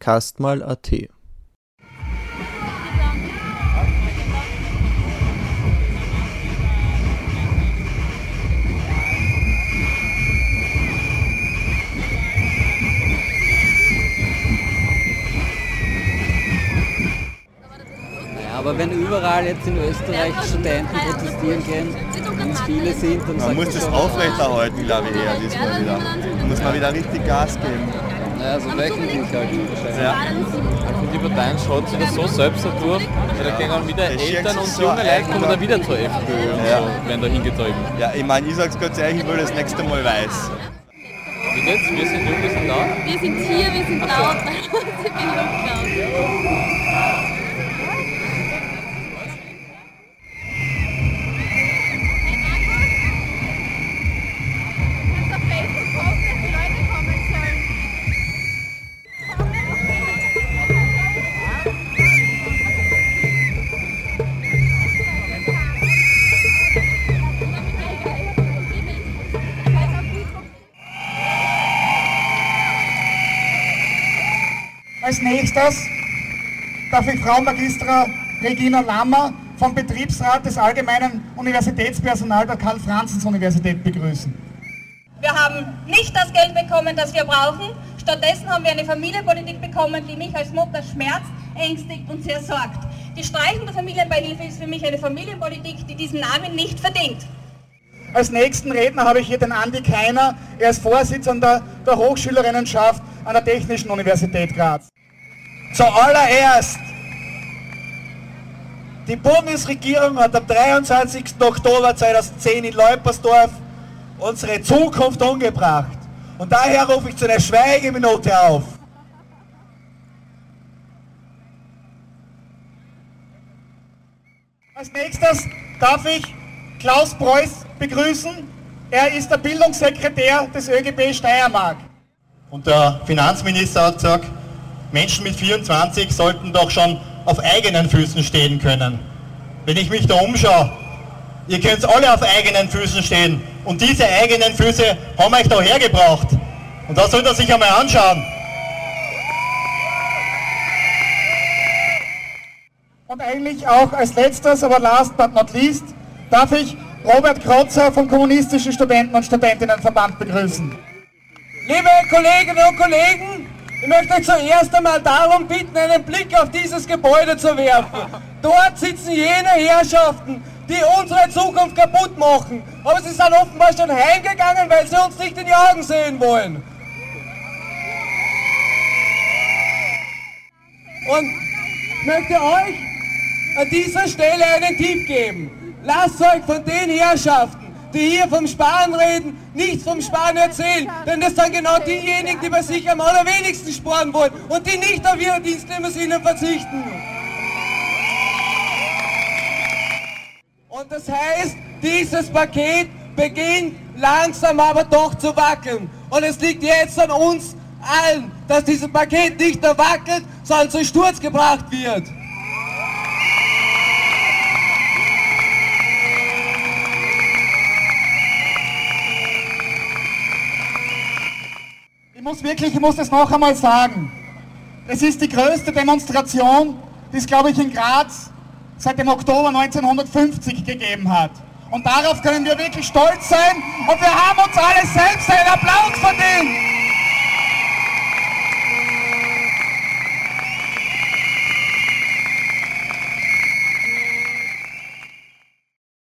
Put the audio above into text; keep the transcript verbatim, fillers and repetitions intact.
Castmal punkt a t. Aber wenn überall jetzt in Österreich Studenten protestieren gehen und viele sind, dann man muss das aufrechterhalten, glaube ich, eher diesmal wieder. Da muss man wieder richtig Gas geben. Ja, so wöchentlich halt wahrscheinlich. Ja. Und die Parteien schaut sich das so selbst durch, weil da gehen dann wieder Das Eltern und so junge Leute kommen dann wieder zur FPÖ und Ja. so, werden da hingetrieben. Ja, ich meine, ich sag's ganz ehrlich, ich will das nächste Mal weiß. Wie geht's? Wir sind jung, wir sind da. Wir sind hier, wir sind laut, bei uns in Bildung. Als nächstes darf ich Frau Magistra Regina Lammer vom Betriebsrat des Allgemeinen Universitätspersonal der Karl-Franzens-Universität begrüßen. Wir haben nicht das Geld bekommen, das wir brauchen. Stattdessen haben wir eine Familienpolitik bekommen, die mich als Mutter schmerzt, ängstigt und sehr sorgt. Die Streichung der Familienbeihilfe ist für mich eine Familienpolitik, die diesen Namen nicht verdient. Als nächsten Redner habe ich hier den Andi Keiner. Er ist Vorsitzender der Hochschülerinnenschaft an der Technischen Universität Graz. Zuallererst, die Bundesregierung hat am dreiundzwanzigsten Oktober zweitausendzehn in Leupersdorf unsere Zukunft umgebracht. Und daher rufe ich zu einer Schweigeminute auf. Als nächstes darf ich Klaus Preuß begrüßen. Er ist der Bildungssekretär des ÖGB Steiermark. Und der Finanzminister hat gesagt, Menschen mit vierundzwanzig sollten doch schon auf eigenen Füßen stehen können. Wenn ich mich da umschaue, ihr könnt alle auf eigenen Füßen stehen. Und diese eigenen Füße haben euch da hergebracht. Und das sollt ihr sich einmal anschauen. Und eigentlich auch als letztes, aber last but not least, darf ich Robert Krotzer vom Kommunistischen Studenten- und Studentinnenverband begrüßen. Liebe Kolleginnen und Kollegen, ich möchte euch zuerst einmal darum bitten, einen Blick auf dieses Gebäude zu werfen. Dort sitzen jene Herrschaften, die unsere Zukunft kaputt machen. Aber sie sind offenbar schon heimgegangen, weil sie uns nicht in die Augen sehen wollen. Und ich möchte euch an dieser Stelle einen Tipp geben. Lasst euch von den Herrschaften, die hier vom Sparen reden, nichts vom Sparen erzählen, denn das sind genau diejenigen, die bei sich am allerwenigsten sparen wollen und die nicht auf ihre Dienstlimousinen verzichten. Und das heißt, dieses Paket beginnt langsam aber doch zu wackeln. Und es liegt jetzt an uns allen, dass dieses Paket nicht nur wackelt, sondern zu Sturz gebracht wird. Ich muss wirklich, ich muss das noch einmal sagen. Es ist die größte Demonstration, die es, glaube ich, in Graz seit dem Oktober neunzehnhundertfünfzig gegeben hat. Und darauf können wir wirklich stolz sein. Und wir haben uns alle selbst einen Applaus verdient.